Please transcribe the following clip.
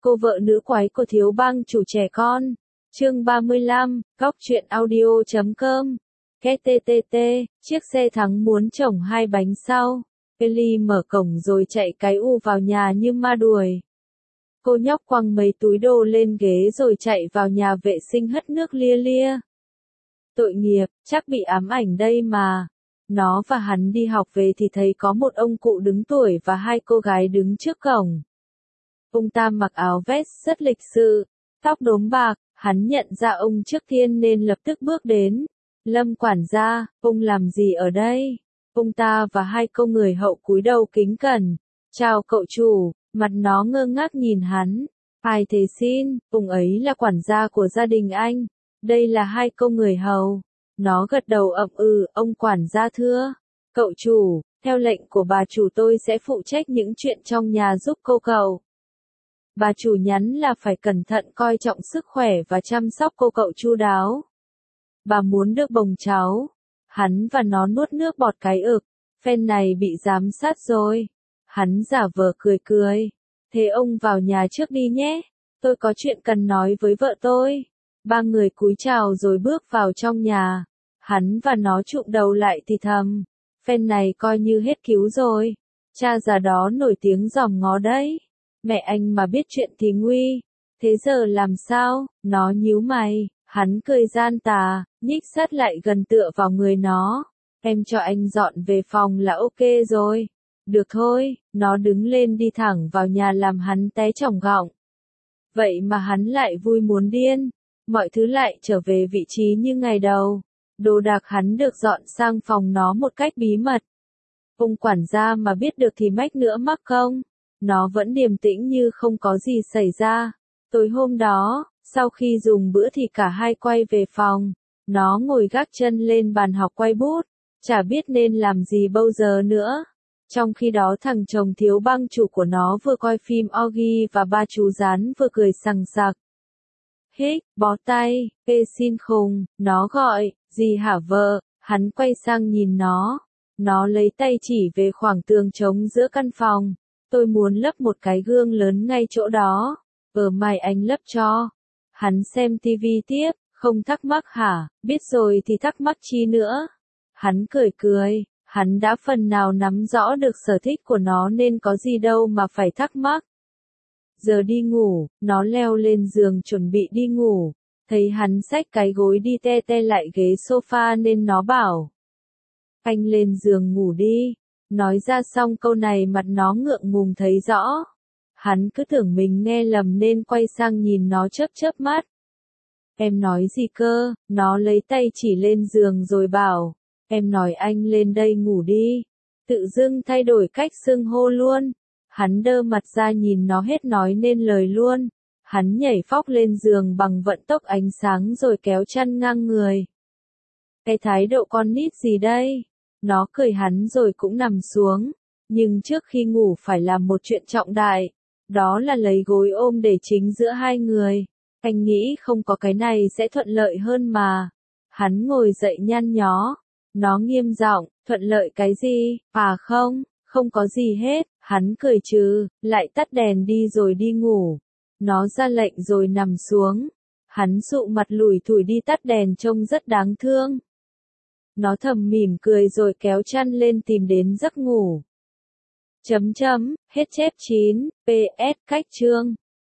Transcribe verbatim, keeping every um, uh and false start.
Cô vợ nữ quái của thiếu bang chủ trẻ con. Chương ba mươi lăm, góc truyện audio chấm com. ca tê tê tê, chiếc xe thắng muốn chổng hai bánh sau. Ellie mở cổng rồi chạy cái u vào nhà như ma đuổi. Cô nhóc quăng mấy túi đồ lên ghế rồi chạy vào nhà vệ sinh hất nước lia lia. Tội nghiệp, chắc bị ám ảnh đây mà. Nó và hắn đi học về thì thấy có một ông cụ đứng tuổi và hai cô gái đứng trước cổng. Ông ta mặc áo vest rất lịch sự, tóc đốm bạc, hắn nhận ra ông trước tiên nên lập tức bước đến. Lâm quản gia, ông làm gì ở đây? Ông ta và hai cô người hậu cúi đầu kính cẩn. Chào cậu chủ, mặt nó ngơ ngác nhìn hắn. Ai thế xin, ông ấy là quản gia của gia đình anh. Đây là hai cô người hầu. Nó gật đầu ậm ừ, ông quản gia thưa. Cậu chủ, theo lệnh của bà chủ tôi sẽ phụ trách những chuyện trong nhà giúp cô cậu. Bà chủ nhắn là phải cẩn thận coi trọng sức khỏe và chăm sóc cô cậu chu đáo. Bà muốn được bồng cháu. Hắn và nó nuốt nước bọt cái ực. Phen này bị giám sát rồi. Hắn giả vờ cười cười. Thế ông vào nhà trước đi nhé. Tôi có chuyện cần nói với vợ tôi. Ba người cúi chào rồi bước vào trong nhà. Hắn và nó chụm đầu lại thì thầm. Phen này coi như hết cứu rồi. Cha già đó nổi tiếng giòm ngó đấy. Mẹ anh mà biết chuyện thì nguy. Thế giờ làm sao? Nó nhíu mày. Hắn cười gian tà, nhích sát lại gần tựa vào người nó. Em cho anh dọn về phòng là ok rồi. Được thôi, nó đứng lên đi thẳng vào nhà làm hắn té chỏng gọng. Vậy mà hắn lại vui muốn điên. Mọi thứ lại trở về vị trí như ngày đầu. Đồ đạc hắn được dọn sang phòng nó một cách bí mật. Ông quản gia mà biết được thì mách nữa mắc không? Nó vẫn điềm tĩnh như không có gì xảy ra. Tối hôm đó, sau khi dùng bữa thì cả hai quay về phòng. Nó ngồi gác chân lên bàn học quay bút. Chả biết nên làm gì bao giờ nữa. Trong khi đó thằng chồng thiếu bang chủ của nó vừa coi phim orgy và ba chú rán vừa cười sằng sặc. Hích, bó tay, ê xin khùng, nó gọi, gì hả vợ? Hắn quay sang nhìn nó. Nó lấy tay chỉ về khoảng tường trống giữa căn phòng. Tôi muốn lấp một cái gương lớn ngay chỗ đó. Ở mày anh lấp cho. Hắn xem tivi tiếp, không thắc mắc hả? Biết rồi thì thắc mắc chi nữa? Hắn cười cười, hắn đã phần nào nắm rõ được sở thích của nó nên có gì đâu mà phải thắc mắc. Giờ đi ngủ, nó leo lên giường chuẩn bị đi ngủ. Thấy hắn xách cái gối đi te te lại ghế sofa nên nó bảo. Anh lên giường ngủ đi. Nói ra xong câu này mặt nó ngượng ngùng thấy rõ. Hắn cứ tưởng mình nghe lầm nên quay sang nhìn nó chớp chớp mắt. Em nói gì cơ? Nó lấy tay chỉ lên giường rồi bảo. Em nói anh lên đây ngủ đi. Tự dưng thay đổi cách xưng hô luôn. Hắn đơ mặt ra nhìn nó hết nói nên lời luôn. Hắn nhảy phóc lên giường bằng vận tốc ánh sáng rồi kéo chăn ngang người. Cái thái độ con nít gì đây? Nó cười hắn rồi cũng nằm xuống. Nhưng trước khi ngủ phải làm một chuyện trọng đại. Đó là lấy gối ôm để chính giữa hai người. Anh nghĩ không có cái này sẽ thuận lợi hơn mà. Hắn ngồi dậy nhăn nhó. Nó nghiêm giọng, thuận lợi cái gì? À không, không có gì hết. Hắn cười trừ, lại tắt đèn đi rồi đi ngủ. Nó ra lệnh rồi nằm xuống. Hắn dụ mặt lủi thủi đi tắt đèn trông rất đáng thương. Nó thầm mỉm cười rồi kéo chăn lên tìm đến giấc ngủ. Chấm chấm, hết chép chín, pê ét cách chương.